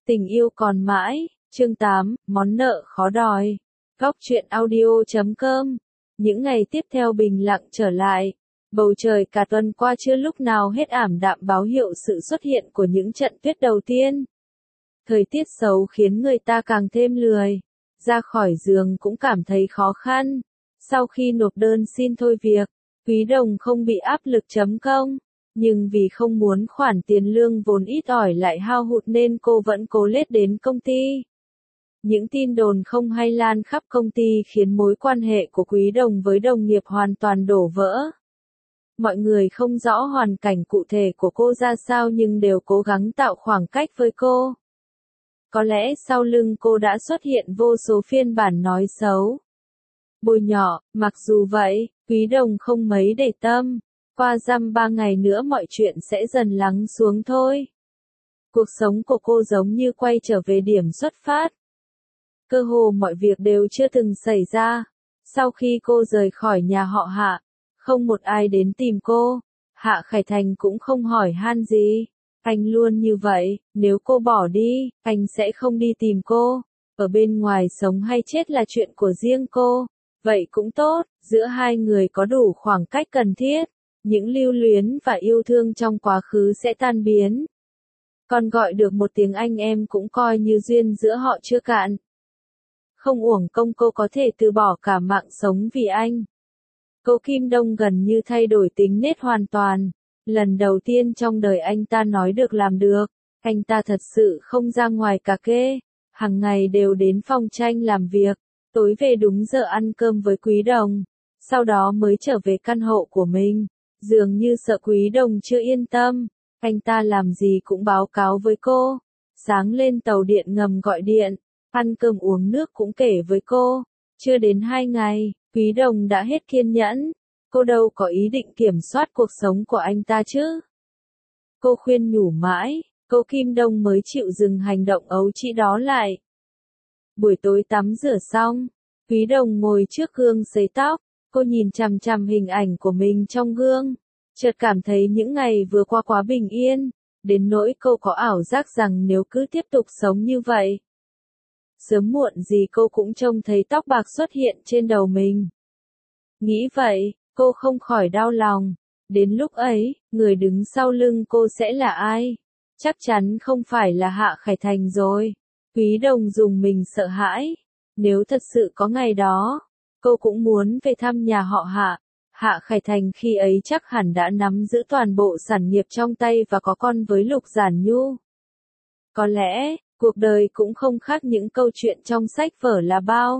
Tình yêu còn mãi, chương 8, món nợ khó đòi. Góc truyện audio.com. Những ngày tiếp theo bình lặng trở lại. Bầu trời cả tuần qua chưa lúc nào hết ảm đạm báo hiệu sự xuất hiện của những trận tuyết đầu tiên. Thời tiết xấu khiến người ta càng thêm lười. Ra khỏi giường cũng cảm thấy khó khăn. Sau khi nộp đơn xin thôi việc, Quý Đồng không bị áp lực chấm công. Nhưng vì không muốn khoản tiền lương vốn ít ỏi lại hao hụt nên cô vẫn cố lết đến công ty. Những tin đồn không hay lan khắp công ty khiến mối quan hệ của Quý Đồng với đồng nghiệp hoàn toàn đổ vỡ. Mọi người không rõ hoàn cảnh cụ thể của cô ra sao nhưng đều cố gắng tạo khoảng cách với cô. Có lẽ sau lưng cô đã xuất hiện vô số phiên bản nói xấu, bôi nhọ, mặc dù vậy, Quý Đồng không mấy để tâm. Qua dăm 3 ngày nữa mọi chuyện sẽ dần lắng xuống thôi. Cuộc sống của cô giống như quay trở về điểm xuất phát. Cơ hồ mọi việc đều chưa từng xảy ra. Sau khi cô rời khỏi nhà họ Hạ, không một ai đến tìm cô. Hạ Khải Thành cũng không hỏi han gì. Anh luôn như vậy, nếu cô bỏ đi, anh sẽ không đi tìm cô. Ở bên ngoài sống hay chết là chuyện của riêng cô. Vậy cũng tốt, giữa hai người có đủ khoảng cách cần thiết. Những lưu luyến và yêu thương trong quá khứ sẽ tan biến. Còn gọi được một tiếng anh em cũng coi như duyên giữa họ chưa cạn. Không uổng công cô có thể từ bỏ cả mạng sống vì anh. Cố Kim Đông gần như thay đổi tính nết hoàn toàn. Lần đầu tiên trong đời anh ta nói được làm được. Anh ta thật sự không ra ngoài cà kê. Hàng ngày đều đến phòng tranh làm việc. Tối về đúng giờ ăn cơm với Quý Đồng. Sau đó mới trở về căn hộ của mình. Dường như sợ Quý Đồng chưa yên tâm, anh ta làm gì cũng báo cáo với cô. Sáng lên tàu điện ngầm gọi điện, ăn cơm uống nước cũng kể với cô. Chưa đến 2 ngày, Quý Đồng đã hết kiên nhẫn. Cô đâu có ý định kiểm soát cuộc sống của anh ta chứ. Cô khuyên nhủ mãi, cô Kim Đông mới chịu dừng hành động ấu trĩ đó lại. Buổi tối tắm rửa xong, Quý Đồng ngồi trước gương sấy tóc. Cô nhìn chằm chằm hình ảnh của mình trong gương, chợt cảm thấy những ngày vừa qua quá bình yên, đến nỗi cô có ảo giác rằng nếu cứ tiếp tục sống như vậy, sớm muộn gì cô cũng trông thấy tóc bạc xuất hiện trên đầu mình. Nghĩ vậy, cô không khỏi đau lòng. Đến lúc ấy, người đứng sau lưng cô sẽ là ai? Chắc chắn không phải là Hạ Khải Thành rồi. Quý Đồng dùng mình sợ hãi. Nếu thật sự có ngày đó, cô cũng muốn về thăm nhà họ Hạ. Hạ Khải Thành khi ấy chắc hẳn đã nắm giữ toàn bộ sản nghiệp trong tay và có con với Lục Giản Nhu. Có lẽ, cuộc đời cũng không khác những câu chuyện trong sách vở là bao.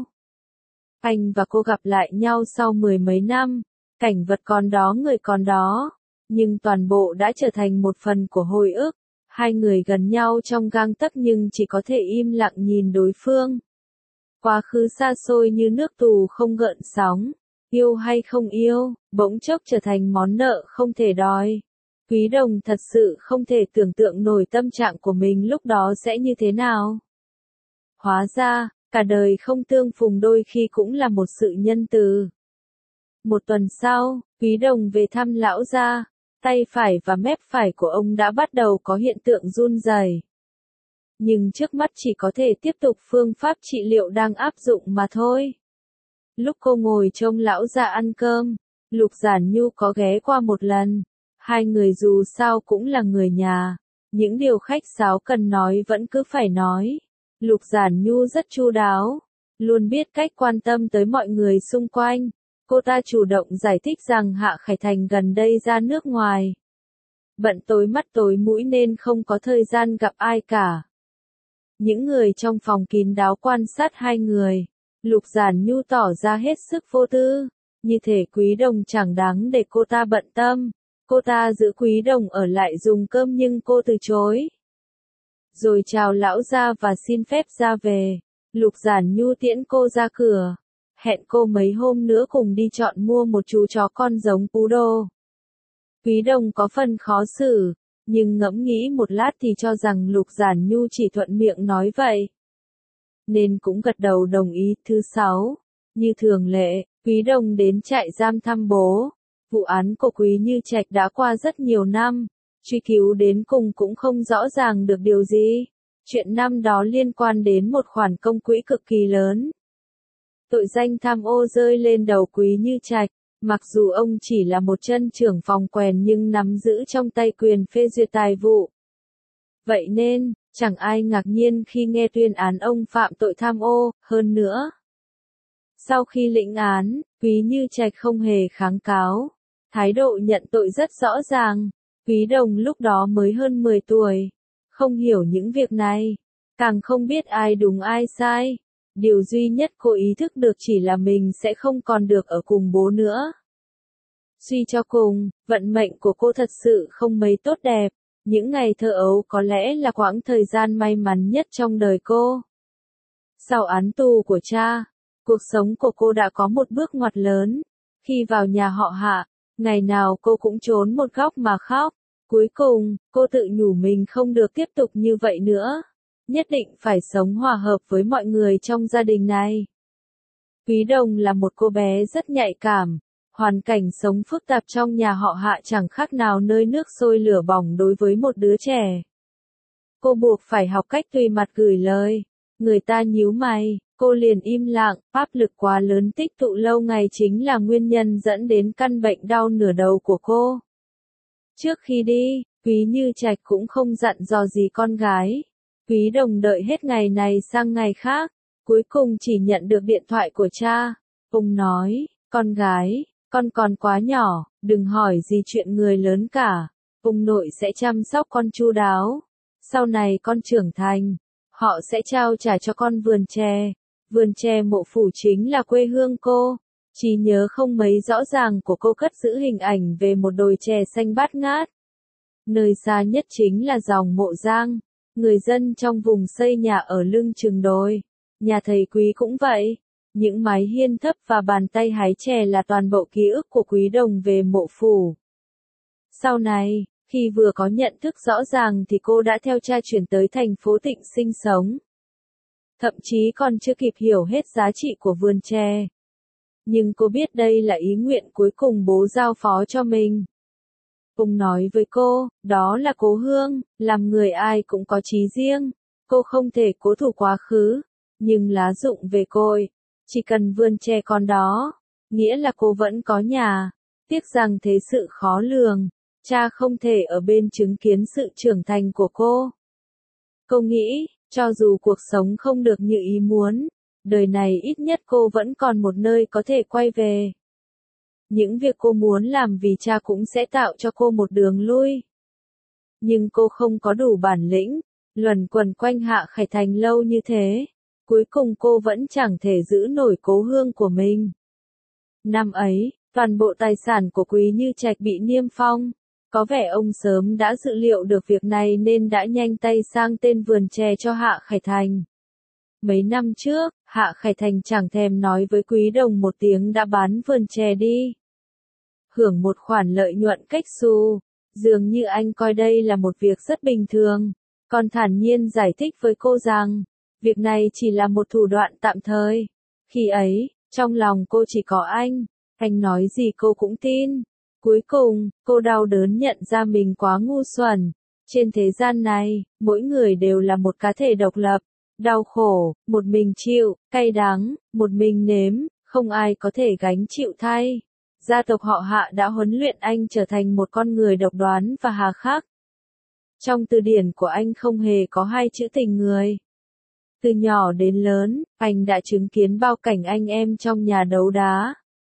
Anh và cô gặp lại nhau sau 10 mấy năm, cảnh vật còn đó người còn đó, nhưng toàn bộ đã trở thành một phần của hồi ức. Hai người gần nhau trong gang tấc nhưng chỉ có thể im lặng nhìn đối phương. Quá khứ xa xôi như nước tù không gợn sóng, yêu hay không yêu, bỗng chốc trở thành món nợ không thể đòi. Quý Đồng thật sự không thể tưởng tượng nổi tâm trạng của mình lúc đó sẽ như thế nào. Hóa ra, cả đời không tương phùng đôi khi cũng là một sự nhân từ. Một tuần sau, Quý Đồng về thăm lão gia, tay phải và mép phải của ông đã bắt đầu có hiện tượng run rẩy. Nhưng trước mắt chỉ có thể tiếp tục phương pháp trị liệu đang áp dụng mà thôi. Lúc cô ngồi trông lão già ăn cơm, Lục Giản Nhu có ghé qua một lần. Hai người dù sao cũng là người nhà. Những điều khách sáo cần nói vẫn cứ phải nói. Lục Giản Nhu rất chu đáo, luôn biết cách quan tâm tới mọi người xung quanh. Cô ta chủ động giải thích rằng Hạ Khải Thành gần đây ra nước ngoài. Bận tối mắt tối mũi nên không có thời gian gặp ai cả. Những người trong phòng kín đáo quan sát hai người. Lục Giản Nhu tỏ ra hết sức vô tư. Như thể Quý Đồng chẳng đáng để cô ta bận tâm. Cô ta giữ Quý Đồng ở lại dùng cơm nhưng cô từ chối. Rồi chào lão gia và xin phép ra về. Lục Giản Nhu tiễn cô ra cửa. Hẹn cô mấy hôm nữa cùng đi chọn mua một chú chó con giống poodle. Quý Đồng có phần khó xử. Nhưng ngẫm nghĩ một lát thì cho rằng Lục Giản Nhu chỉ thuận miệng nói vậy. Nên cũng gật đầu đồng ý. Thứ 6, như thường lệ, Quý Đồng đến trại giam thăm bố. Vụ án của Quý Như Trạch đã qua rất nhiều năm, truy cứu đến cùng cũng không rõ ràng được điều gì. Chuyện năm đó liên quan đến một khoản công quỹ cực kỳ lớn. Tội danh tham ô rơi lên đầu Quý Như Trạch, mặc dù ông chỉ là một chân trưởng phòng quèn nhưng nắm giữ trong tay quyền phê duyệt tài vụ. Vậy nên, chẳng ai ngạc nhiên khi nghe tuyên án ông phạm tội tham ô, hơn nữa. Sau khi lĩnh án, Quý Như Trạch không hề kháng cáo. Thái độ nhận tội rất rõ ràng. Quý Đồng lúc đó mới hơn 10 tuổi. Không hiểu những việc này. Càng không biết ai đúng ai sai. Điều duy nhất cô ý thức được chỉ là mình sẽ không còn được ở cùng bố nữa. Suy cho cùng, vận mệnh của cô thật sự không mấy tốt đẹp. Những ngày thơ ấu có lẽ là quãng thời gian may mắn nhất trong đời cô. Sau án tù của cha, cuộc sống của cô đã có một bước ngoặt lớn. Khi vào nhà họ Hạ, ngày nào cô cũng trốn một góc mà khóc. Cuối cùng, cô tự nhủ mình không được tiếp tục như vậy nữa. Nhất định phải sống hòa hợp với mọi người trong gia đình này. Quý Đồng là một cô bé rất nhạy cảm. Hoàn cảnh sống phức tạp trong nhà họ Hạ chẳng khác nào nơi nước sôi lửa bỏng đối với một đứa trẻ. Cô buộc phải học cách tùy mặt gửi lời. Người ta nhíu mày, cô liền im lặng, áp lực quá lớn tích tụ lâu ngày chính là nguyên nhân dẫn đến căn bệnh đau nửa đầu của cô. Trước khi đi, Quý Như Trạch cũng không dặn dò gì con gái. Quý Đồng đợi hết ngày này sang ngày khác, cuối cùng chỉ nhận được điện thoại của cha. Ông nói, con gái, con còn quá nhỏ, đừng hỏi gì chuyện người lớn cả. Ông nội sẽ chăm sóc con chu đáo. Sau này con trưởng thành, họ sẽ trao trả cho con vườn tre. Vườn tre Mộ Phủ chính là quê hương cô. Trí nhớ không mấy rõ ràng của cô cất giữ hình ảnh về một đồi chè xanh bát ngát. Nơi xa nhất chính là dòng Mộ Giang. Người dân trong vùng xây nhà ở lưng chừng đồi. Nhà thầy Quý cũng vậy. Những mái hiên thấp và bàn tay hái chè là toàn bộ ký ức của Quý Đồng về Mộ Phủ. Sau này, khi vừa có nhận thức rõ ràng thì cô đã theo cha chuyển tới thành phố Tịnh sinh sống. Thậm chí còn chưa kịp hiểu hết giá trị của vườn chè. Nhưng cô biết đây là ý nguyện cuối cùng bố giao phó cho mình. Ông nói với cô, đó là cố hương, làm người ai cũng có chí riêng. Cô không thể cố thủ quá khứ, nhưng lá rụng về cội. Chỉ cần vườn chè còn đó, nghĩa là cô vẫn có nhà. Tiếc rằng thế sự khó lường, cha không thể ở bên chứng kiến sự trưởng thành của cô. Cô nghĩ, cho dù cuộc sống không được như ý muốn, đời này ít nhất cô vẫn còn một nơi có thể quay về. Những việc cô muốn làm vì cha cũng sẽ tạo cho cô một đường lui. Nhưng cô không có đủ bản lĩnh, luẩn quẩn quanh Hạ Khải Thành lâu như thế. Cuối cùng cô vẫn chẳng thể giữ nổi cố hương của mình. Năm ấy, toàn bộ tài sản của Quý Như Trạch bị niêm phong. Có vẻ ông sớm đã dự liệu được việc này nên đã nhanh tay sang tên vườn chè cho Hạ Khải Thành. Mấy năm trước, Hạ Khải Thành chẳng thèm nói với Quý Đồng một tiếng đã bán vườn chè đi. Hưởng một khoản lợi nhuận cách xù, dường như anh coi đây là một việc rất bình thường. Còn thản nhiên giải thích với cô rằng, việc này chỉ là một thủ đoạn tạm thời. Khi ấy, trong lòng cô chỉ có anh nói gì cô cũng tin. Cuối cùng, cô đau đớn nhận ra mình quá ngu xuẩn. Trên thế gian này, mỗi người đều là một cá thể độc lập. Đau khổ, một mình chịu, cay đắng, một mình nếm, không ai có thể gánh chịu thay. Gia tộc họ Hạ đã huấn luyện anh trở thành một con người độc đoán và hà khắc. Trong từ điển của anh không hề có hai chữ tình người. Từ nhỏ đến lớn, anh đã chứng kiến bao cảnh anh em trong nhà đấu đá.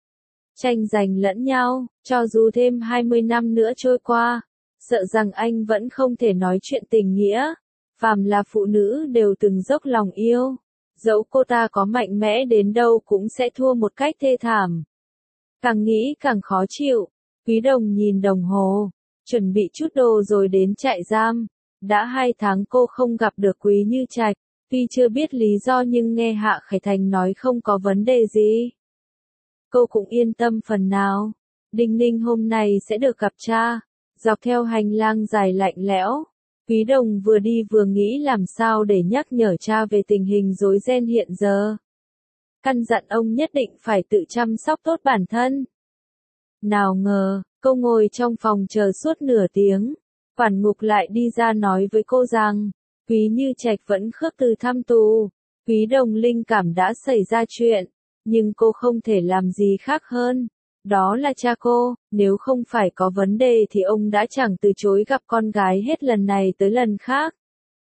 Tranh giành lẫn nhau, cho dù thêm 20 năm nữa trôi qua, sợ rằng anh vẫn không thể nói chuyện tình nghĩa. Phàm là phụ nữ đều từng dốc lòng yêu. Dẫu cô ta có mạnh mẽ đến đâu cũng sẽ thua một cách thê thảm. Càng nghĩ càng khó chịu. Quý Đồng nhìn đồng hồ, chuẩn bị chút đồ rồi đến trại giam. Đã 2 tháng cô không gặp được Quý Như Trạch. Tuy chưa biết lý do nhưng nghe Hạ Khải Thành nói không có vấn đề gì. Cô cũng yên tâm phần nào. Đinh Ninh hôm nay sẽ được gặp cha. Dọc theo hành lang dài lạnh lẽo, Quý Đồng vừa đi vừa nghĩ làm sao để nhắc nhở cha về tình hình rối ren hiện giờ. Căn dặn ông nhất định phải tự chăm sóc tốt bản thân. Nào ngờ, cô ngồi trong phòng chờ suốt nửa tiếng. Quản ngục lại đi ra nói với cô rằng, Quý Như Trạch vẫn khước từ thăm tù. Quý Đồng linh cảm đã xảy ra chuyện, nhưng cô không thể làm gì khác hơn. Đó là cha cô, nếu không phải có vấn đề thì ông đã chẳng từ chối gặp con gái hết lần này tới lần khác.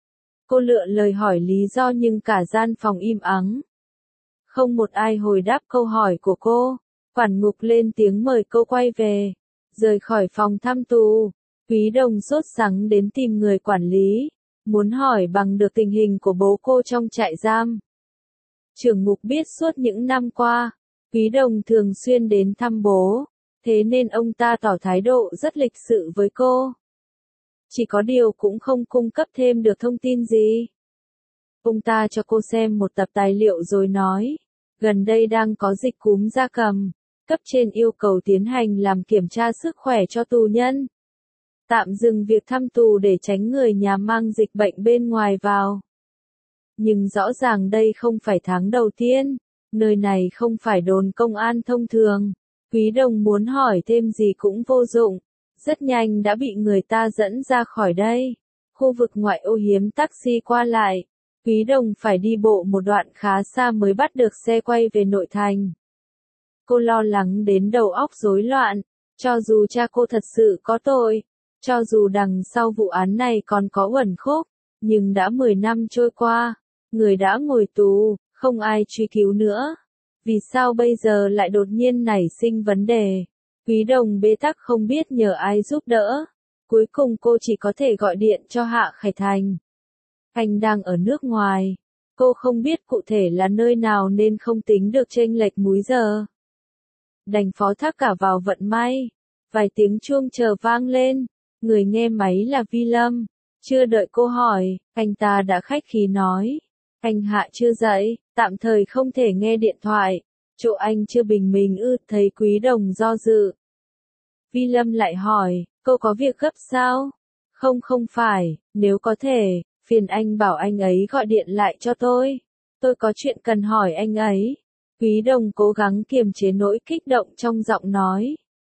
Cô lựa lời hỏi lý do nhưng cả gian phòng im ắng. Không một ai hồi đáp câu hỏi của cô. Quản ngục lên tiếng mời cô quay về. Rời khỏi phòng thăm tù, Quý Đồng sốt sắng đến tìm người quản lý, muốn hỏi bằng được tình hình của bố cô trong trại giam. Trưởng ngục biết suốt những năm qua, Quý Đồng thường xuyên đến thăm bố, thế nên ông ta tỏ thái độ rất lịch sự với cô. Chỉ có điều cũng không cung cấp thêm được thông tin gì. Ông ta cho cô xem một tập tài liệu rồi nói, gần đây đang có dịch cúm gia cầm, cấp trên yêu cầu tiến hành làm kiểm tra sức khỏe cho tù nhân. Tạm dừng việc thăm tù để tránh người nhà mang dịch bệnh bên ngoài vào. Nhưng rõ ràng đây không phải tháng đầu tiên, nơi này không phải đồn công an thông thường. Quý Đồng muốn hỏi thêm gì cũng vô dụng, rất nhanh đã bị người ta dẫn ra khỏi đây. Khu vực ngoại ô hiếm taxi qua lại, Quý Đồng phải đi bộ một đoạn khá xa mới bắt được xe quay về nội thành. Cô lo lắng đến đầu óc rối loạn, cho dù cha cô thật sự có tội, cho dù đằng sau vụ án này còn có uẩn khúc, nhưng đã 10 năm trôi qua, người đã ngồi tù, không ai truy cứu nữa. Vì sao bây giờ lại đột nhiên nảy sinh vấn đề? Quý Đồng bế tắc không biết nhờ ai giúp đỡ. Cuối cùng cô chỉ có thể gọi điện cho Hạ Khải Thành. Anh đang ở nước ngoài. Cô không biết cụ thể là nơi nào nên không tính được chênh lệch múi giờ. Đành phó thác cả vào vận may. Vài tiếng chuông chờ vang lên. Người nghe máy là Vi Lâm. Chưa đợi cô hỏi, anh ta đã khách khí nói. Anh Hạ chưa dậy, tạm thời không thể nghe điện thoại. Chỗ anh chưa bình minh thấy Quý Đồng do dự. Vi Lâm lại hỏi, cô có việc gấp sao? Không phải, nếu có thể, phiền anh bảo anh ấy gọi điện lại cho tôi. Tôi có chuyện cần hỏi anh ấy. Quý Đồng cố gắng kiềm chế nỗi kích động trong giọng nói.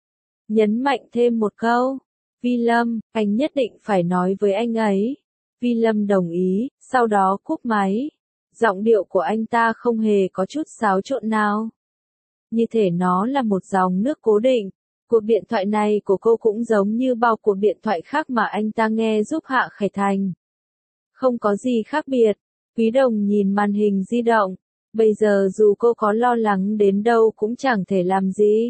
Nhấn mạnh thêm một câu. Vi Lâm, anh nhất định phải nói với anh ấy. Vi Lâm đồng ý, sau đó cúp máy. Giọng điệu của anh ta không hề có chút xáo trộn nào. Như thể nó là một dòng nước cố định. Cuộc điện thoại này của cô cũng giống như bao cuộc điện thoại khác mà anh ta nghe giúp Hạ Khải Thành. Không có gì khác biệt. Quý Đồng nhìn màn hình di động. Bây giờ dù cô có lo lắng đến đâu cũng chẳng thể làm gì.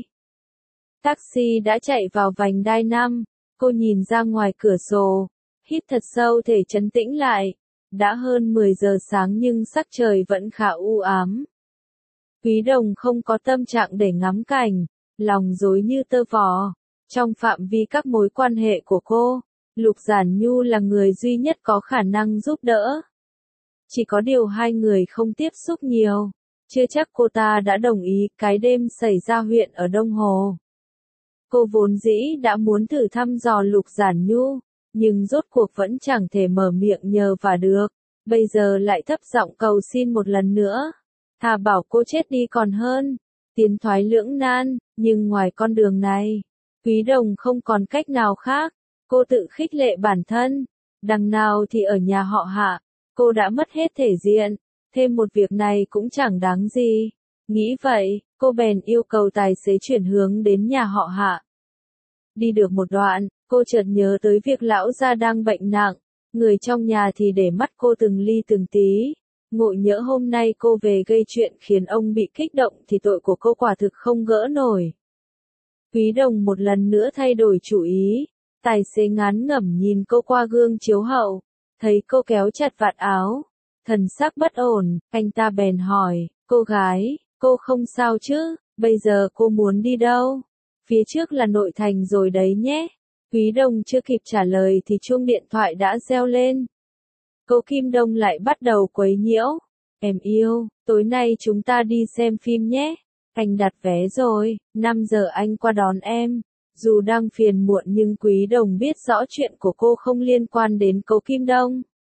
Taxi đã chạy vào vành đai 5. Cô nhìn ra ngoài cửa sổ. Hít thật sâu để trấn tĩnh lại. Đã hơn 10 giờ sáng nhưng sắc trời vẫn khá u ám. Quý Đồng không có tâm trạng để ngắm cảnh. Lòng rối như tơ vò. Trong phạm vi các mối quan hệ của cô, Lục Giản Nhu là người duy nhất có khả năng giúp đỡ. Chỉ có điều hai người không tiếp xúc nhiều. Chưa chắc cô ta đã đồng ý cái đêm xảy ra huyện ở Đông Hồ. Cô vốn dĩ đã muốn thử thăm dò Lục Giản Nhu, nhưng rốt cuộc vẫn chẳng thể mở miệng nhờ vả được. Bây giờ lại thấp giọng cầu xin một lần nữa. Thà bảo cô chết đi còn hơn. Tiến thoái lưỡng nan, nhưng ngoài con đường này, Quý Đồng không còn cách nào khác. Cô tự khích lệ bản thân. Đằng nào thì ở nhà họ Hạ, cô đã mất hết thể diện. Thêm một việc này cũng chẳng đáng gì. Nghĩ vậy, cô bèn yêu cầu tài xế chuyển hướng đến nhà họ Hạ. Đi được một đoạn, cô chợt nhớ tới việc lão gia đang bệnh nặng. Người trong nhà thì để mắt cô từng ly từng tí. Ngộ nhỡ hôm nay cô về gây chuyện khiến ông bị kích động thì tội của cô quả thực không gỡ nổi. Quý Đồng một lần nữa thay đổi chủ ý. Tài xế ngán ngẩm nhìn cô qua gương chiếu hậu. Thấy cô kéo chặt vạt áo. Thần sắc bất ổn, anh ta bèn hỏi, cô gái, cô không sao chứ, bây giờ cô muốn đi đâu? Phía trước là nội thành rồi đấy nhé. Quý Đồng chưa kịp trả lời thì chuông điện thoại đã reo lên. Cô Kim Đông lại bắt đầu quấy nhiễu. Em yêu, tối nay chúng ta đi xem phim nhé. Anh đặt vé rồi, 5 giờ anh qua đón em. Dù đang phiền muộn nhưng Quý Đồng biết rõ chuyện của cô không liên quan đến cô Kim Đông.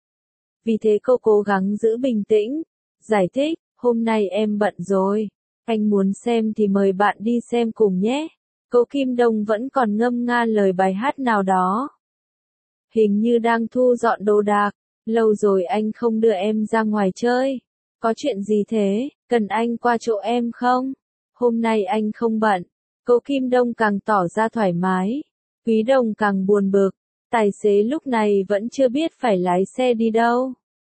Vì thế cô cố gắng giữ bình tĩnh. Giải thích, hôm nay em bận rồi. Anh muốn xem thì mời bạn đi xem cùng nhé. Cô Kim Đông vẫn còn ngâm nga lời bài hát nào đó. Hình như đang thu dọn đồ đạc. Lâu rồi anh không đưa em ra ngoài chơi. Có chuyện gì thế, cần anh qua chỗ em không? Hôm nay anh không bận. Cô Kim Đông càng tỏ ra thoải mái. Quý Đồng càng buồn bực. Tài xế lúc này vẫn chưa biết phải lái xe đi đâu.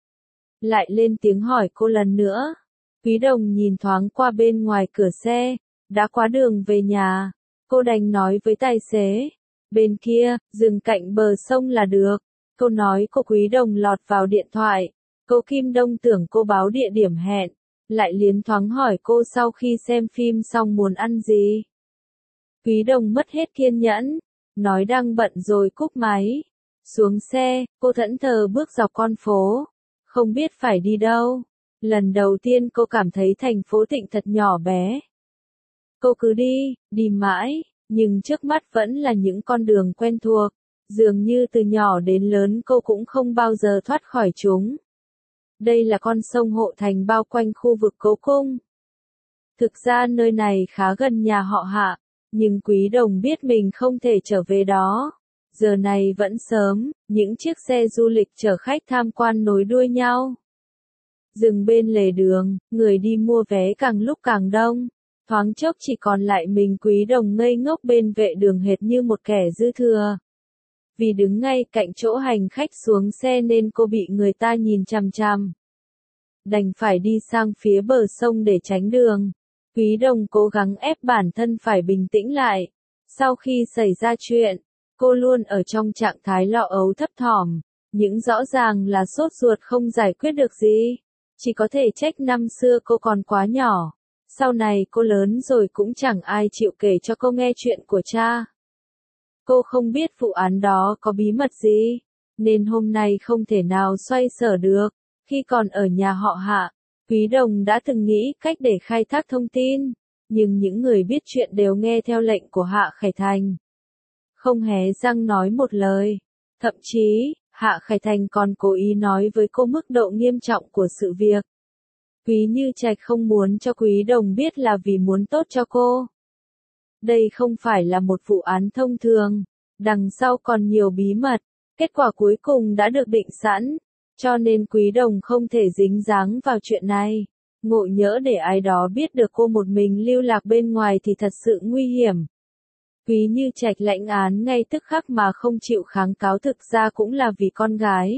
Lại lên tiếng hỏi cô lần nữa. Quý Đồng nhìn thoáng qua bên ngoài cửa xe. Đã quá đường về nhà. Cô đành nói với tài xế. Bên kia, dừng cạnh bờ sông là được. Câu nói của Quý Đồng lọt vào điện thoại. Cô Kim Đông tưởng cô báo địa điểm hẹn. Lại liến thoáng hỏi cô sau khi xem phim xong muốn ăn gì. Quý Đồng mất hết kiên nhẫn. Nói đang bận rồi cúp máy. Xuống xe, cô thẫn thờ bước dọc con phố. Không biết phải đi đâu. Lần đầu tiên cô cảm thấy thành phố Tịnh thật nhỏ bé. Cô cứ đi mãi, nhưng trước mắt vẫn là những con đường quen thuộc. Dường như từ nhỏ đến lớn cô cũng không bao giờ thoát khỏi chúng. Đây là con sông Hộ Thành bao quanh khu vực Cố Cung. Thực ra nơi này khá gần nhà họ Hạ, nhưng Quý Đồng biết mình không thể trở về đó. Giờ này vẫn sớm, những chiếc xe du lịch chở khách tham quan nối đuôi nhau. Dừng bên lề đường, người đi mua vé càng lúc càng đông. Thoáng chốc chỉ còn lại mình Quý Đồng ngây ngốc bên vệ đường hệt như một kẻ dư thừa. Vì đứng ngay cạnh chỗ hành khách xuống xe nên cô bị người ta nhìn chằm chằm. Đành phải đi sang phía bờ sông để tránh đường. Quý Đồng cố gắng ép bản thân phải bình tĩnh lại. Sau khi xảy ra chuyện, cô luôn ở trong trạng thái lo âu thấp thỏm. Những rõ ràng là sốt ruột không giải quyết được gì. Chỉ có thể trách năm xưa cô còn quá nhỏ. Sau này cô lớn rồi cũng chẳng ai chịu kể cho cô nghe chuyện của cha. Cô không biết vụ án đó có bí mật gì, nên hôm nay không thể nào xoay sở được. Khi còn ở nhà họ Hạ, Quý Đồng đã từng nghĩ cách để khai thác thông tin, nhưng những người biết chuyện đều nghe theo lệnh của Hạ Khải Thành. Không hé răng nói một lời. Thậm chí, Hạ Khải Thành còn cố ý nói với cô mức độ nghiêm trọng của sự việc. Quý Như Trạch không muốn cho Quý Đồng biết là vì muốn tốt cho cô. Đây không phải là một vụ án thông thường, đằng sau còn nhiều bí mật, kết quả cuối cùng đã được định sẵn, cho nên Quý Đồng không thể dính dáng vào chuyện này. Ngộ nhỡ để ai đó biết được cô một mình lưu lạc bên ngoài thì thật sự nguy hiểm. Quý Như Trạch lãnh án ngay tức khắc mà không chịu kháng cáo thực ra cũng là vì con gái.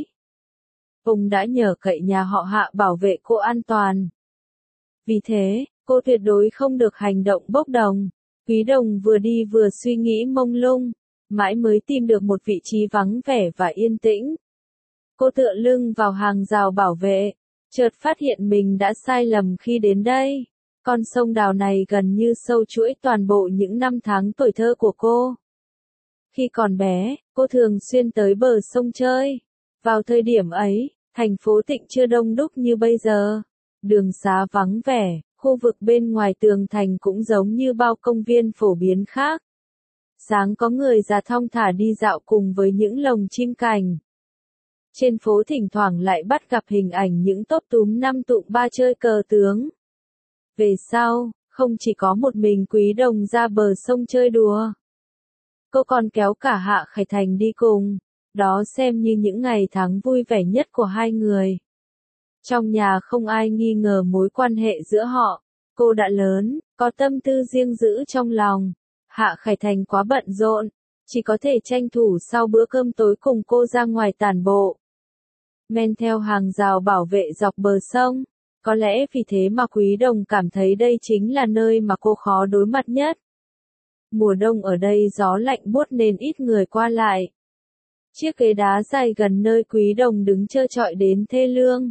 Ông đã nhờ cậy nhà họ Hạ bảo vệ cô an toàn. Vì thế, cô tuyệt đối không được hành động bốc đồng. Quý Đồng vừa đi vừa suy nghĩ mông lung, mãi mới tìm được một vị trí vắng vẻ và yên tĩnh. Cô tựa lưng vào hàng rào bảo vệ, chợt phát hiện mình đã sai lầm khi đến đây. Con sông Đào này gần như sâu chuỗi toàn bộ những năm tháng tuổi thơ của cô. Khi còn bé, cô thường xuyên tới bờ sông chơi. Vào thời điểm ấy, thành phố Tịnh chưa đông đúc như bây giờ. Đường xá vắng vẻ, khu vực bên ngoài tường thành cũng giống như bao công viên phổ biến khác. Sáng có người già thong thả đi dạo cùng với những lồng chim cảnh. Trên phố thỉnh thoảng lại bắt gặp hình ảnh những tốp túm năm tụm ba chơi cờ tướng. Về sau, không chỉ có một mình Quý Đồng ra bờ sông chơi đùa. Cô còn kéo cả Hạ Khải Thành đi cùng. Đó xem như những ngày tháng vui vẻ nhất của hai người. Trong nhà không ai nghi ngờ mối quan hệ giữa họ. Cô đã lớn, có tâm tư riêng giữ trong lòng. Hạ Khải Thành quá bận rộn, chỉ có thể tranh thủ sau bữa cơm tối cùng cô ra ngoài tản bộ. Men theo hàng rào bảo vệ dọc bờ sông. Có lẽ vì thế mà Quý Đồng cảm thấy đây chính là nơi mà cô khó đối mặt nhất. Mùa đông ở đây gió lạnh buốt nên ít người qua lại. Chiếc ghế đá dài gần nơi Quý Đồng đứng trơ trọi đến thê lương.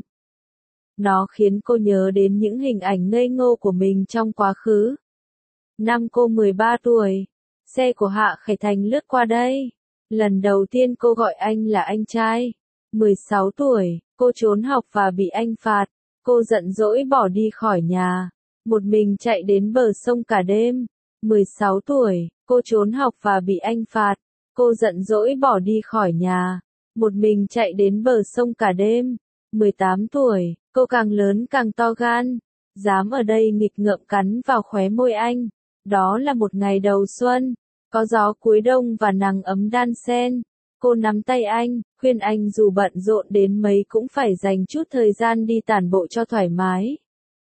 Nó khiến cô nhớ đến những hình ảnh ngây ngô của mình trong quá khứ. Năm cô 13 tuổi, xe của Hạ Khải Thành lướt qua đây. Lần đầu tiên cô gọi anh là anh trai. 16 tuổi, cô trốn học và bị anh phạt. Cô giận dỗi bỏ đi khỏi nhà. Một mình chạy đến bờ sông cả đêm. 16 tuổi, cô trốn học và bị anh phạt. Cô giận dỗi bỏ đi khỏi nhà. Một mình chạy đến bờ sông cả đêm. 18 tuổi, cô càng lớn càng to gan. Dám ở đây nghịch ngợm cắn vào khóe môi anh. Đó là một ngày đầu xuân. Có gió cuối đông và nắng ấm đan xen. Cô nắm tay anh, khuyên anh dù bận rộn đến mấy cũng phải dành chút thời gian đi tản bộ cho thoải mái.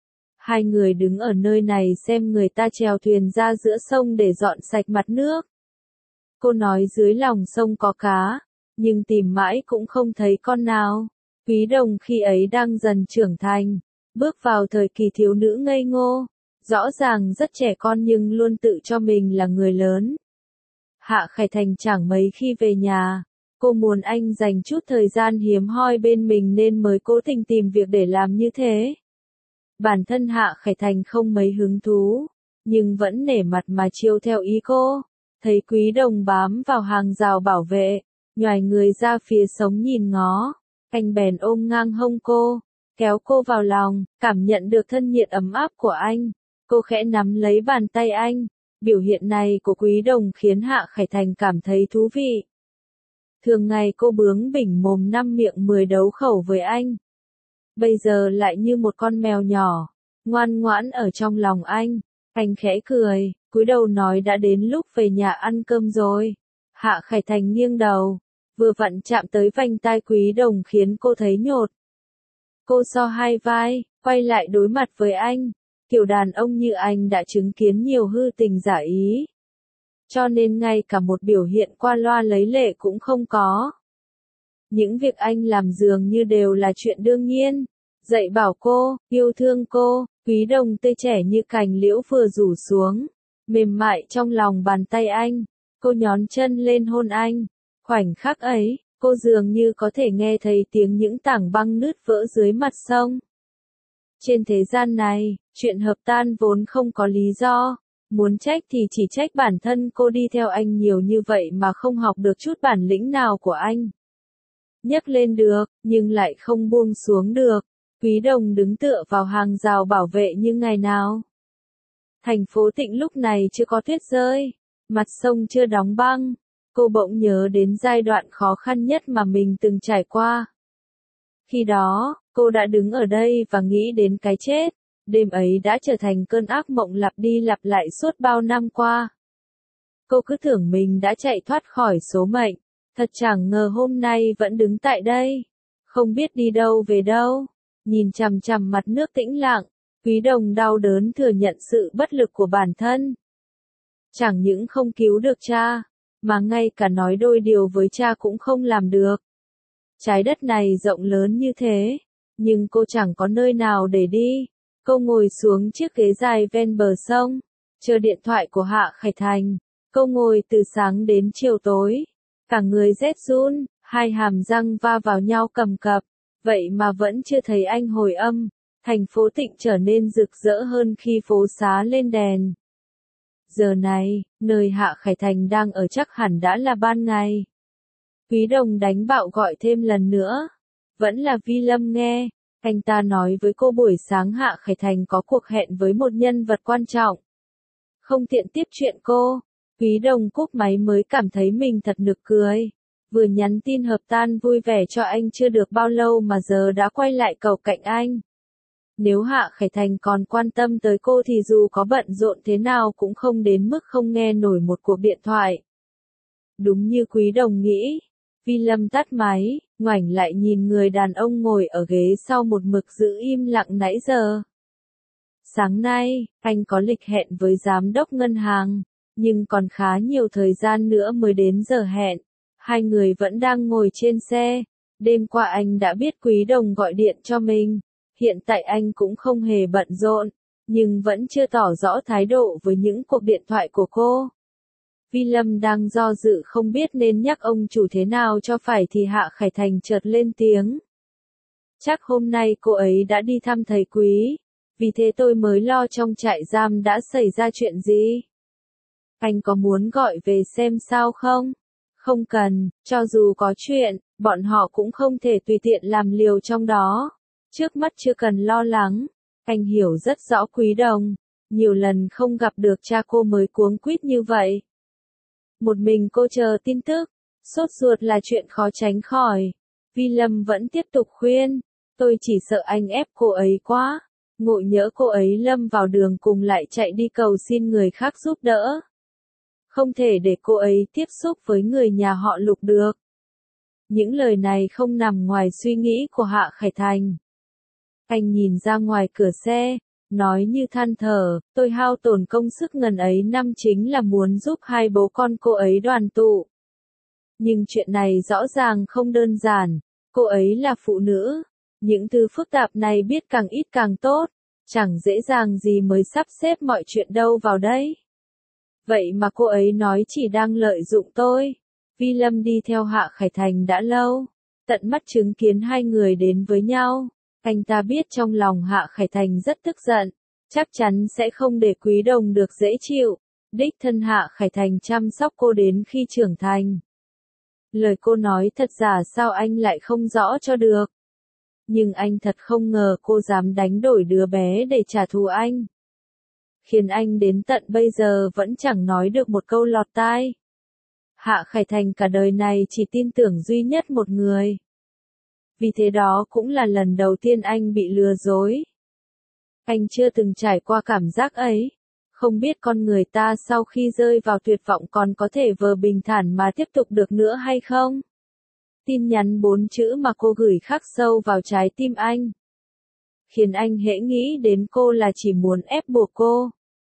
Hai người đứng ở nơi này xem người ta chèo thuyền ra giữa sông để dọn sạch mặt nước. Cô nói dưới lòng sông có cá, nhưng tìm mãi cũng không thấy con nào. Quý Đồng khi ấy đang dần trưởng thành, bước vào thời kỳ thiếu nữ ngây ngô, rõ ràng rất trẻ con nhưng luôn tự cho mình là người lớn. Hạ Khải Thành chẳng mấy khi về nhà, cô muốn anh dành chút thời gian hiếm hoi bên mình nên mới cố tình tìm việc để làm như thế. Bản thân Hạ Khải Thành không mấy hứng thú, nhưng vẫn nể mặt mà chiêu theo ý cô. Thấy Quý Đồng bám vào hàng rào bảo vệ, nhoài người ra phía sống nhìn ngó, anh bèn ôm ngang hông cô, kéo cô vào lòng, cảm nhận được thân nhiệt ấm áp của anh. Cô khẽ nắm lấy bàn tay anh, biểu hiện này của Quý Đồng khiến Hạ Khải Thành cảm thấy thú vị. Thường ngày cô bướng bỉnh mồm năm miệng 10 đấu khẩu với anh. Bây giờ lại như một con mèo nhỏ, ngoan ngoãn ở trong lòng anh. Anh khẽ cười, cúi đầu nói đã đến lúc về nhà ăn cơm rồi. Hạ Khải Thành nghiêng đầu, vừa vặn chạm tới vành tai Quý Đồng khiến cô thấy nhột. Cô so hai vai, quay lại đối mặt với anh. Kiểu đàn ông như anh đã chứng kiến nhiều hư tình giả ý. Cho nên ngay cả một biểu hiện qua loa lấy lệ cũng không có. Những việc anh làm dường như đều là chuyện đương nhiên. Dạy bảo cô, yêu thương cô, Quý Đồng tươi trẻ như cành liễu vừa rủ xuống, mềm mại trong lòng bàn tay anh. Cô nhón chân lên hôn anh. Khoảnh khắc ấy, cô dường như có thể nghe thấy tiếng những tảng băng nứt vỡ dưới mặt sông. Trên thế gian này, chuyện hợp tan vốn không có lý do. Muốn trách thì chỉ trách bản thân cô đi theo anh nhiều như vậy mà không học được chút bản lĩnh nào của anh. Nhấc lên được, nhưng lại không buông xuống được. Quý Đồng đứng tựa vào hàng rào bảo vệ như ngày nào. Thành phố Tịnh lúc này chưa có tuyết rơi, mặt sông chưa đóng băng. Cô bỗng nhớ đến giai đoạn khó khăn nhất mà mình từng trải qua. Khi đó, cô đã đứng ở đây và nghĩ đến cái chết. Đêm ấy đã trở thành cơn ác mộng lặp đi lặp lại suốt bao năm qua. Cô cứ tưởng mình đã chạy thoát khỏi số mệnh. Thật chẳng ngờ hôm nay vẫn đứng tại đây. Không biết đi đâu về đâu. Nhìn chằm chằm mặt nước tĩnh lặng, Quý Đồng đau đớn thừa nhận sự bất lực của bản thân. Chẳng những không cứu được cha, mà ngay cả nói đôi điều với cha cũng không làm được. Trái đất này rộng lớn như thế, nhưng cô chẳng có nơi nào để đi. Cô ngồi xuống chiếc ghế dài ven bờ sông, chờ điện thoại của Hạ Khải Thành. Cô ngồi từ sáng đến chiều tối, cả người rét run, hai hàm răng va vào nhau cầm cập, vậy mà vẫn chưa thấy anh hồi âm. Thành phố Tịnh trở nên rực rỡ hơn khi phố xá lên đèn. Giờ này, nơi Hạ Khải Thành đang ở chắc hẳn đã là ban ngày. Quý Đồng đánh bạo gọi thêm lần nữa. Vẫn là Vi Lâm nghe. Anh ta nói với cô buổi sáng Hạ Khải Thành có cuộc hẹn với một nhân vật quan trọng. Không tiện tiếp chuyện cô. Quý Đồng cúp máy mới cảm thấy mình thật nực cười. Vừa nhắn tin hợp tan vui vẻ cho anh chưa được bao lâu mà giờ đã quay lại cầu cạnh anh. Nếu Hạ Khải Thành còn quan tâm tới cô thì dù có bận rộn thế nào cũng không đến mức không nghe nổi một cuộc điện thoại. Đúng như Quý Đồng nghĩ. Vi Lâm tắt máy, ngoảnh lại nhìn người đàn ông ngồi ở ghế sau một mực giữ im lặng nãy giờ. Sáng nay, anh có lịch hẹn với giám đốc ngân hàng, nhưng còn khá nhiều thời gian nữa mới đến giờ hẹn. Hai người vẫn đang ngồi trên xe. Đêm qua anh đã biết Quý Đồng gọi điện cho mình. Hiện tại anh cũng không hề bận rộn, nhưng vẫn chưa tỏ rõ thái độ với những cuộc điện thoại của cô. Vi Lâm đang do dự không biết nên nhắc ông chủ thế nào cho phải thì Hạ Khải Thành chợt lên tiếng. Chắc hôm nay cô ấy đã đi thăm thầy Quý, vì thế tôi mới lo trong trại giam đã xảy ra chuyện gì. Anh có muốn gọi về xem sao không? Không cần, cho dù có chuyện, bọn họ cũng không thể tùy tiện làm liều trong đó. Trước mắt chưa cần lo lắng. Anh hiểu rất rõ Quý Đồng. Nhiều lần không gặp được cha cô mới cuống quýt như vậy. Một mình cô chờ tin tức. Sốt ruột là chuyện khó tránh khỏi. Vi Lâm vẫn tiếp tục khuyên. Tôi chỉ sợ anh ép cô ấy quá. Ngộ nhỡ cô ấy lâm vào đường cùng lại chạy đi cầu xin người khác giúp đỡ. Không thể để cô ấy tiếp xúc với người nhà họ Lục được. Những lời này không nằm ngoài suy nghĩ của Hạ Khải Thành. Anh nhìn ra ngoài cửa xe, nói như than thở, tôi hao tổn công sức ngần ấy năm chính là muốn giúp hai bố con cô ấy đoàn tụ. Nhưng chuyện này rõ ràng không đơn giản, cô ấy là phụ nữ. Những thứ phức tạp này biết càng ít càng tốt, chẳng dễ dàng gì mới sắp xếp mọi chuyện đâu vào đấy. Vậy mà cô ấy nói chỉ đang lợi dụng tôi. Vi Lâm đi theo Hạ Khải Thành đã lâu, tận mắt chứng kiến hai người đến với nhau. Anh ta biết trong lòng Hạ Khải Thành rất tức giận, chắc chắn sẽ không để Quý Đồng được dễ chịu. Đích thân Hạ Khải Thành chăm sóc cô đến khi trưởng thành. Lời cô nói thật giả sao anh lại không rõ cho được. Nhưng anh thật không ngờ cô dám đánh đổi đứa bé để trả thù anh. Khiến anh đến tận bây giờ vẫn chẳng nói được một câu lọt tai. Hạ Khải Thành cả đời này chỉ tin tưởng duy nhất một người. Vì thế đó cũng là lần đầu tiên anh bị lừa dối. Anh chưa từng trải qua cảm giác ấy. Không biết con người ta sau khi rơi vào tuyệt vọng còn có thể vờ bình thản mà tiếp tục được nữa hay không? Tin nhắn 4 chữ mà cô gửi khắc sâu vào trái tim anh. Khiến anh hễ nghĩ đến cô là chỉ muốn ép buộc cô.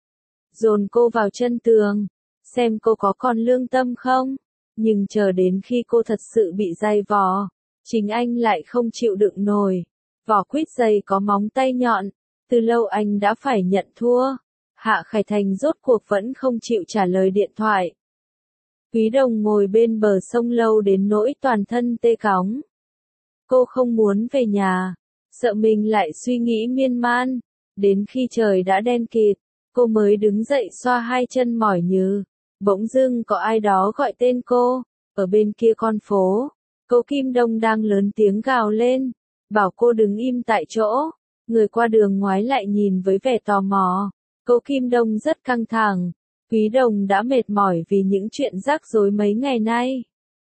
Dồn cô vào chân tường. Xem cô có còn lương tâm không? Nhưng chờ đến khi cô thật sự bị dày vò, chính anh lại không chịu đựng nổi. Vỏ quýt dày có móng tay nhọn. Từ lâu anh đã phải nhận thua. Hạ Khải Thành rốt cuộc vẫn không chịu trả lời điện thoại. Quý Đồng ngồi bên bờ sông lâu đến nỗi toàn thân tê cóng. Cô không muốn về nhà, sợ mình lại suy nghĩ miên man. Đến khi trời đã đen kịt, cô mới đứng dậy xoa hai chân mỏi nhừ. Bỗng dưng có ai đó gọi tên cô, ở bên kia con phố. Cô Kim Đông đang lớn tiếng gào lên, bảo cô đứng im tại chỗ. Người qua đường ngoái lại nhìn với vẻ tò mò. Cô Kim Đông rất căng thẳng. Quý Đồng đã mệt mỏi vì những chuyện rắc rối mấy ngày nay.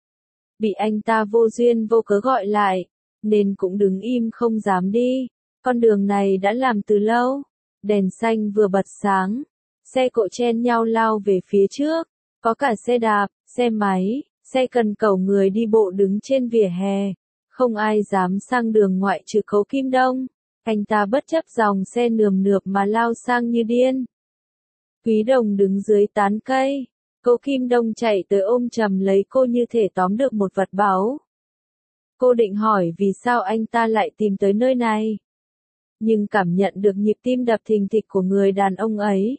Bị anh ta vô duyên vô cớ gọi lại, nên cũng đứng im không dám đi. Con đường này đã làm từ lâu. Đèn xanh vừa bật sáng. Xe cộ chen nhau lao về phía trước. Có cả xe đạp, xe máy, xe cần cẩu người đi bộ đứng trên vỉa hè. Không ai dám sang đường ngoại trừ Cố Kim Đông. Anh ta bất chấp dòng xe nườm nượp mà lao sang như điên. Quý Đồng đứng dưới tán cây. Cố Kim Đông chạy tới ôm chầm lấy cô như thể tóm được một vật báu. Cô định hỏi vì sao anh ta lại tìm tới nơi này. Nhưng cảm nhận được nhịp tim đập thình thịch của người đàn ông ấy.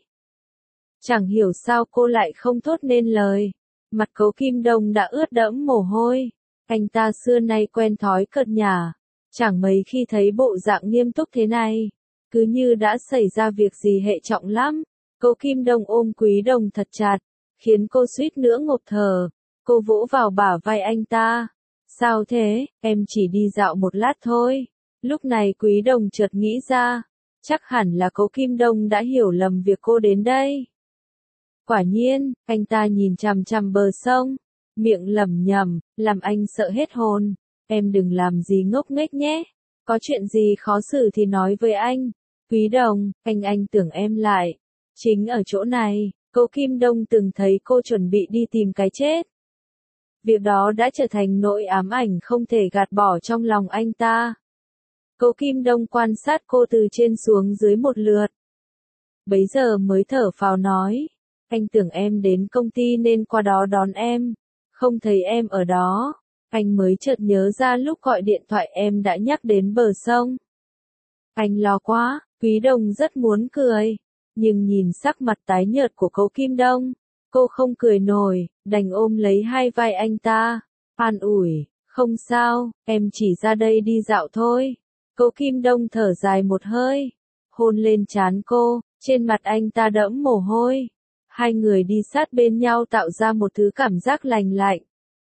Chẳng hiểu sao cô lại không thốt nên lời. Mặt Cố Kim Đông đã ướt đẫm mồ hôi. Anh ta xưa nay quen thói cợt nhả. Chẳng mấy khi thấy bộ dạng nghiêm túc thế này. Cứ như đã xảy ra việc gì hệ trọng lắm. Cố Kim Đông ôm Quý Đồng thật chặt, khiến cô suýt nữa ngộp thở. Cô vỗ vào bả vai anh ta. Sao thế, em chỉ đi dạo một lát thôi. Lúc này Quý Đồng chợt nghĩ ra, chắc hẳn là Cố Kim Đông đã hiểu lầm việc cô đến đây. Quả nhiên, anh ta nhìn chằm chằm bờ sông, miệng lẩm nhẩm, làm anh sợ hết hồn. Em đừng làm gì ngốc nghếch nhé. Có chuyện gì khó xử thì nói với anh. Quý Đồng, anh tưởng em lại. Chính ở chỗ này, Cố Kim Đông từng thấy cô chuẩn bị đi tìm cái chết. Việc đó đã trở thành nỗi ám ảnh không thể gạt bỏ trong lòng anh ta. Cố Kim Đông quan sát cô từ trên xuống dưới một lượt. Bấy giờ mới thở phào nói, anh tưởng em đến công ty nên qua đó đón em. Không thấy em ở đó. Anh mới chợt nhớ ra lúc gọi điện thoại em đã nhắc đến bờ sông. Anh lo quá, Quý Đồng rất muốn cười. Nhưng nhìn sắc mặt tái nhợt của Cố Kim Đông, cô không cười nổi, đành ôm lấy hai vai anh ta. An ủi, không sao, em chỉ ra đây đi dạo thôi. Cố Kim Đông thở dài một hơi, hôn lên trán cô, trên mặt anh ta đẫm mồ hôi. Hai người đi sát bên nhau tạo ra một thứ cảm giác lành lạnh.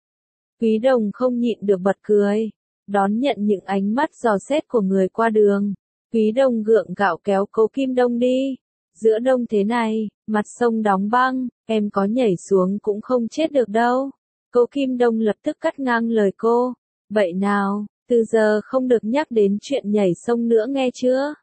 Quý Đồng không nhịn được bật cười, đón nhận những ánh mắt dò xét của người qua đường. Quý Đồng gượng gạo kéo Cố Kim Đông đi. Giữa đông thế này, mặt sông đóng băng, em có nhảy xuống cũng không chết được đâu. Cố Kim Đông lập tức cắt ngang lời cô. Vậy nào, từ giờ không được nhắc đến chuyện nhảy sông nữa nghe chưa?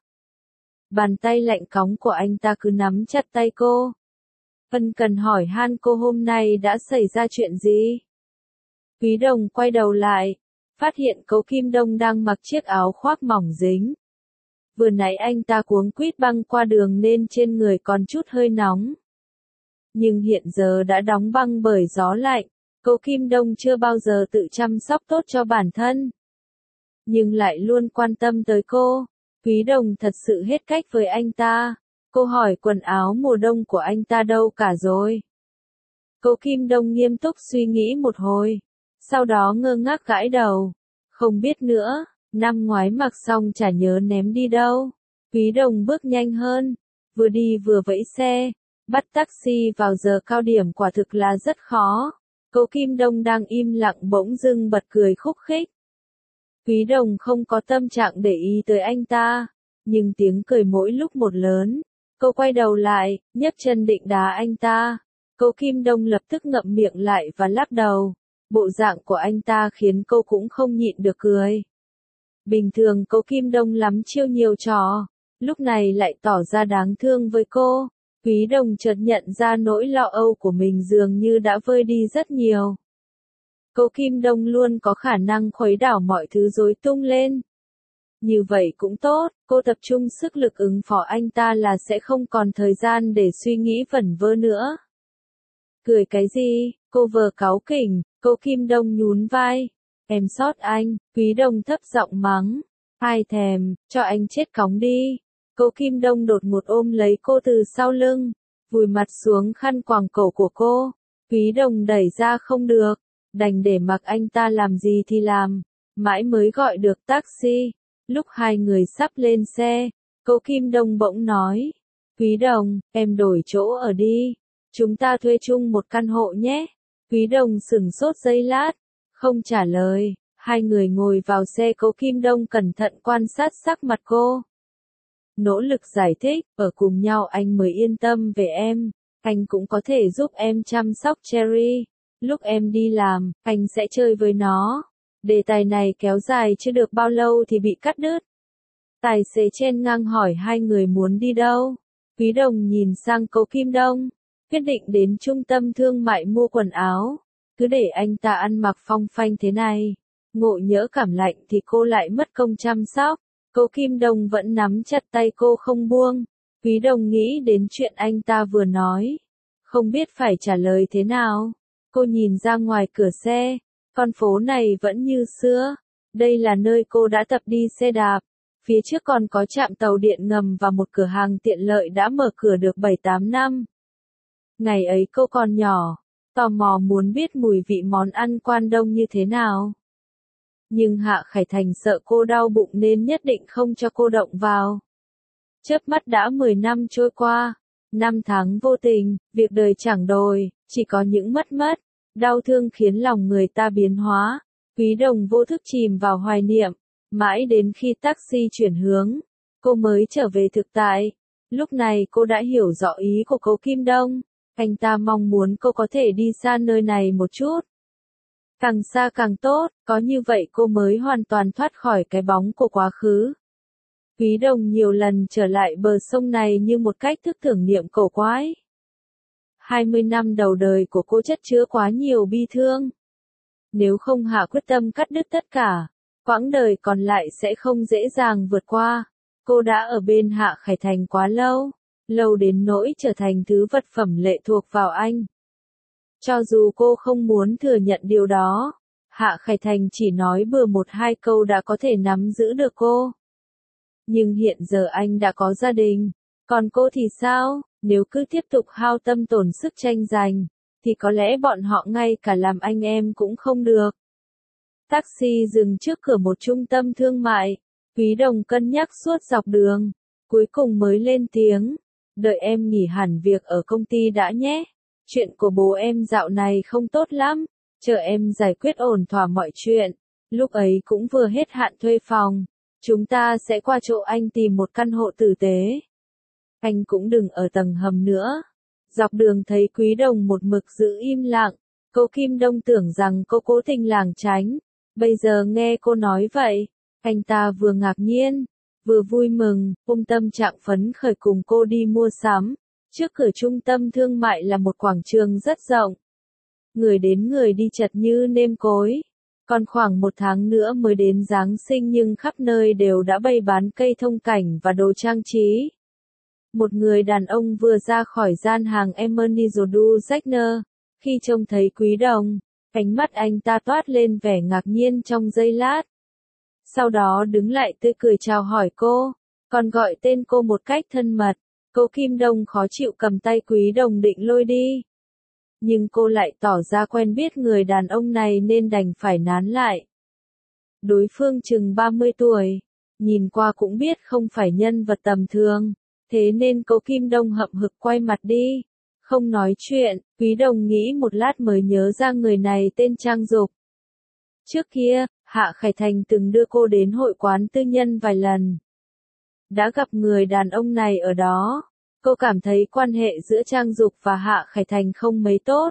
Bàn tay lạnh cóng của anh ta cứ nắm chặt tay cô. Ân cần hỏi han cô hôm nay đã xảy ra chuyện gì? Quý Đồng quay đầu lại, phát hiện Cố Kim Đông đang mặc chiếc áo khoác mỏng dính. Vừa nãy anh ta cuống quýt băng qua đường nên trên người còn chút hơi nóng. Nhưng hiện giờ đã đóng băng bởi gió lạnh, Cố Kim Đông chưa bao giờ tự chăm sóc tốt cho bản thân. Nhưng lại luôn quan tâm tới cô. Quý Đồng thật sự hết cách với anh ta. Cô hỏi quần áo mùa đông của anh ta đâu cả rồi. Cố Kim Đông nghiêm túc suy nghĩ một hồi. Sau đó ngơ ngác gãi đầu. Không biết nữa, năm ngoái mặc xong chả nhớ ném đi đâu. Quý Đồng bước nhanh hơn. Vừa đi vừa vẫy xe. Bắt taxi vào giờ cao điểm quả thực là rất khó. Cố Kim Đông đang im lặng bỗng dưng bật cười khúc khích. Quý Đồng không có tâm trạng để ý tới anh ta. Nhưng tiếng cười mỗi lúc một lớn. Cô quay đầu lại, nhấc chân định đá anh ta. Cố Kim Đông lập tức ngậm miệng lại và lắc đầu. Bộ dạng của anh ta khiến cô cũng không nhịn được cười. Bình thường Cố Kim Đông lắm chiêu nhiều trò, lúc này lại tỏ ra đáng thương với cô. Quý Đồng chợt nhận ra nỗi lo âu của mình dường như đã vơi đi rất nhiều. Cố Kim Đông luôn có khả năng khuấy đảo mọi thứ rối tung lên. Như vậy cũng tốt, cô tập trung sức lực ứng phó anh ta là sẽ không còn thời gian để suy nghĩ vẩn vơ nữa. Cười cái gì, cô vờ cáu kỉnh, Cố Kim Đông nhún vai. Em sót anh, Quý Đồng thấp giọng mắng. Ai thèm, cho anh chết cóng đi. Cố Kim Đông đột ngột ôm lấy cô từ sau lưng, vùi mặt xuống khăn quàng cổ của cô. Quý Đồng đẩy ra không được, đành để mặc anh ta làm gì thì làm, mãi mới gọi được taxi. Lúc hai người sắp lên xe, Cố Kim Đông bỗng nói, Quý Đồng, em đổi chỗ ở đi, chúng ta thuê chung một căn hộ nhé. Quý Đồng sửng sốt giây lát, không trả lời. Hai người ngồi vào xe. Cố Kim Đông cẩn thận quan sát sắc mặt cô. Nỗ lực giải thích, ở cùng nhau anh mới yên tâm về em, anh cũng có thể giúp em chăm sóc Cherry. Lúc em đi làm, anh sẽ chơi với nó. Đề tài này kéo dài chưa được bao lâu thì bị cắt đứt. Tài xế chen ngang hỏi hai người muốn đi đâu. Quý Đồng nhìn sang Cố Kim Đông, quyết định đến trung tâm thương mại mua quần áo. Cứ để anh ta ăn mặc phong phanh thế này, ngộ nhỡ cảm lạnh thì cô lại mất công chăm sóc. Cố Kim Đông vẫn nắm chặt tay cô không buông. Quý Đồng nghĩ đến chuyện anh ta vừa nói, không biết phải trả lời thế nào. Cô nhìn ra ngoài cửa xe, con phố này vẫn như xưa. Đây là nơi cô đã tập đi xe đạp. Phía trước còn có trạm tàu điện ngầm và một cửa hàng tiện lợi đã mở cửa được 7-8 năm. Ngày ấy cô còn nhỏ, tò mò muốn biết mùi vị món ăn Quan Đông như thế nào. Nhưng Hạ Khải Thành sợ cô đau bụng nên nhất định không cho cô động vào. Chớp mắt đã 10 năm trôi qua, năm tháng vô tình, việc đời chẳng đồi, chỉ có những mất, đau thương khiến lòng người ta biến hóa. Quý Đồng vô thức chìm vào hoài niệm, mãi đến khi taxi chuyển hướng, cô mới trở về thực tại. Lúc này cô đã hiểu rõ ý của Cố Kim Đông, anh ta mong muốn cô có thể đi xa nơi này một chút. Càng xa càng tốt, có như vậy cô mới hoàn toàn thoát khỏi cái bóng của quá khứ. Quý Đồng nhiều lần trở lại bờ sông này như một cách thức tưởng niệm cổ quái. 20 năm đầu đời của cô chất chứa quá nhiều bi thương. Nếu không hạ quyết tâm cắt đứt tất cả, quãng đời còn lại sẽ không dễ dàng vượt qua. Cô đã ở bên Hạ Khải Thành quá lâu, lâu đến nỗi trở thành thứ vật phẩm lệ thuộc vào anh. Cho dù cô không muốn thừa nhận điều đó, Hạ Khải Thành chỉ nói bừa 1-2 câu đã có thể nắm giữ được cô. Nhưng hiện giờ anh đã có gia đình, còn cô thì sao? Nếu cứ tiếp tục hao tâm tổn sức tranh giành, thì có lẽ bọn họ ngay cả làm anh em cũng không được. Taxi dừng trước cửa một trung tâm thương mại, Quý Đồng cân nhắc suốt dọc đường, cuối cùng mới lên tiếng, đợi em nghỉ hẳn việc ở công ty đã nhé. Chuyện của bố em dạo này không tốt lắm, chờ em giải quyết ổn thỏa mọi chuyện, lúc ấy cũng vừa hết hạn thuê phòng, chúng ta sẽ qua chỗ anh tìm một căn hộ tử tế. Anh cũng đừng ở tầng hầm nữa. Dọc đường thấy Quý Đồng một mực giữ im lặng, Cố Kim Đông tưởng rằng cô cố tình lảng tránh, bây giờ nghe cô nói vậy, anh ta vừa ngạc nhiên, vừa vui mừng, ôm tâm trạng phấn khởi cùng cô đi mua sắm. Trước cửa trung tâm thương mại là một quảng trường rất rộng. người đến người đi chật như nêm cối. Còn khoảng 1 tháng nữa mới đến Giáng sinh nhưng khắp nơi đều đã bày bán cây thông cảnh và đồ trang trí. Một người đàn ông vừa ra khỏi gian hàng Emmernizodu Zechner, khi trông thấy Quý Đồng, ánh mắt anh ta toát lên vẻ ngạc nhiên trong giây lát. Sau đó đứng lại tươi cười chào hỏi cô, còn gọi tên cô một cách thân mật. Cô Kim Đông khó chịu cầm tay Quý Đồng định lôi đi. Nhưng cô lại tỏ ra quen biết người đàn ông này nên đành phải nán lại. Đối phương chừng 30 tuổi, nhìn qua cũng biết không phải nhân vật tầm thường, thế nên cô Kim Đông hậm hực quay mặt đi, không nói chuyện. Quý Đồng nghĩ một lát mới nhớ ra người này tên Trang Dục. Trước kia, Hạ Khải Thành từng đưa cô đến hội quán tư nhân vài lần. Đã gặp người đàn ông này ở đó, cô cảm thấy quan hệ giữa Trang Dục và Hạ Khải Thành không mấy tốt.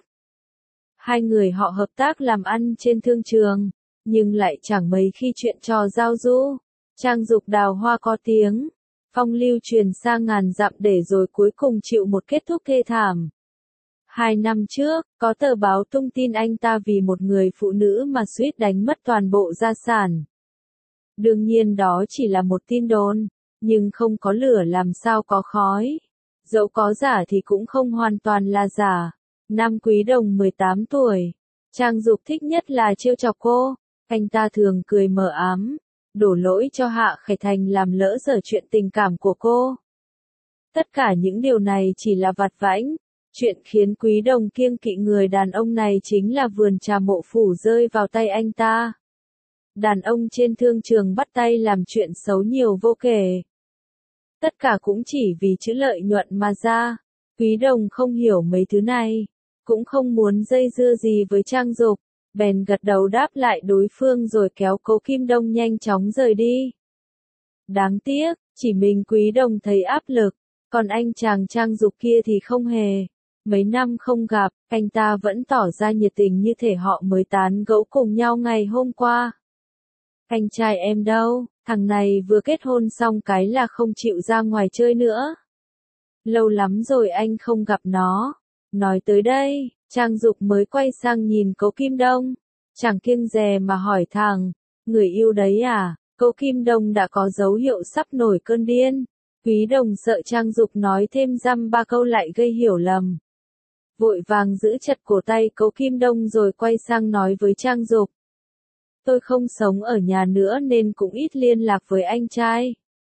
Hai người họ hợp tác làm ăn trên thương trường, nhưng lại chẳng mấy khi chuyện trò giao du. Trang Dục đào hoa có tiếng, phong lưu truyền sang ngàn dặm để rồi cuối cùng chịu một kết thúc thê thảm. 2 năm trước, có tờ báo tung tin anh ta vì một người phụ nữ mà suýt đánh mất toàn bộ gia sản. Đương nhiên đó chỉ là một tin đồn, nhưng không có lửa làm sao có khói. Dẫu có giả thì cũng không hoàn toàn là giả. Năm Quý Đồng 18 tuổi, Trang Dục thích nhất là trêu chọc cô. Anh ta thường cười mờ ám, đổ lỗi cho Hạ Khải Thành làm lỡ dở chuyện tình cảm của cô. Tất cả những điều này chỉ là vặt vãnh. Chuyện khiến Quý Đồng kiêng kỵ người đàn ông này chính là vườn trà Mộ Phủ rơi vào tay anh ta. Đàn ông trên thương trường bắt tay làm chuyện xấu nhiều vô kể. Tất cả cũng chỉ vì chữ lợi nhuận mà ra. Quý Đồng không hiểu mấy thứ này, cũng không muốn dây dưa gì với Trang Dục, bèn gật đầu đáp lại đối phương rồi kéo Cố Kim Đông nhanh chóng rời đi. Đáng tiếc, chỉ mình Quý Đồng thấy áp lực, còn anh chàng Trang Dục kia thì không hề. Mấy năm không gặp, anh ta vẫn tỏ ra nhiệt tình như thể họ mới tán gẫu cùng nhau ngày hôm qua. Anh trai em đâu, thằng này vừa kết hôn xong cái là không chịu ra ngoài chơi nữa. Lâu lắm rồi anh không gặp nó. Nói tới đây, Trang Dục mới quay sang nhìn Cố Kim Đông, chẳng kiêng dè mà hỏi thẳng, người yêu đấy à? Cố Kim Đông đã có dấu hiệu sắp nổi cơn điên. Quý Đồng sợ Trang Dục nói thêm dăm ba câu lại gây hiểu lầm. Vội vàng giữ chặt cổ tay Cố Kim Đông rồi quay sang nói với Trang Dục. Tôi không sống ở nhà nữa nên cũng ít liên lạc với anh trai.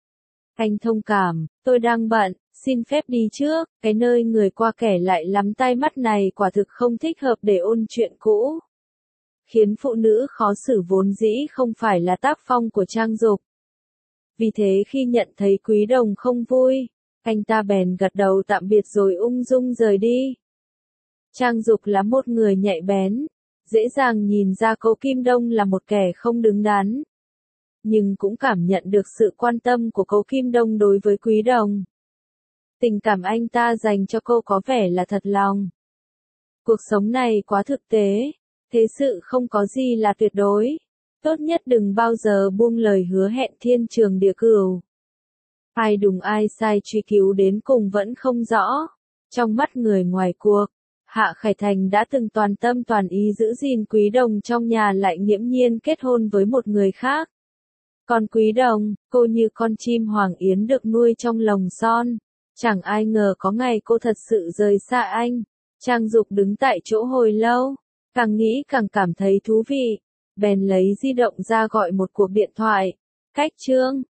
Anh thông cảm, tôi đang bận, xin phép đi trước. Cái nơi người qua kẻ lại lắm tai mắt này quả thực không thích hợp để ôn chuyện cũ. Khiến phụ nữ khó xử vốn dĩ không phải là tác phong của Trang Dục. Vì thế khi nhận thấy Quý Đồng không vui, anh ta bèn gật đầu tạm biệt rồi ung dung rời đi. Trang Dục là một người nhạy bén, dễ dàng nhìn ra Cố Kim Đông là một kẻ không đứng đắn. Nhưng cũng cảm nhận được sự quan tâm của Cố Kim Đông đối với Quý Đồng. Tình cảm anh ta dành cho cô có vẻ là thật lòng. Cuộc sống này quá thực tế, thế sự không có gì là tuyệt đối. Tốt nhất đừng bao giờ buông lời hứa hẹn thiên trường địa cửu. Ai đúng ai sai truy cứu đến cùng vẫn không rõ. Trong mắt người ngoài cuộc, Hạ Khải Thành đã từng toàn tâm toàn ý giữ gìn Quý Đồng trong nhà lại nghiễm nhiên kết hôn với một người khác. Còn Quý Đồng, cô như con chim hoàng yến được nuôi trong lồng son. Chẳng ai ngờ có ngày cô thật sự rời xa anh. Trang Dục đứng tại chỗ hồi lâu, càng nghĩ càng cảm thấy thú vị. Bèn lấy di động ra gọi một cuộc điện thoại. Cách chương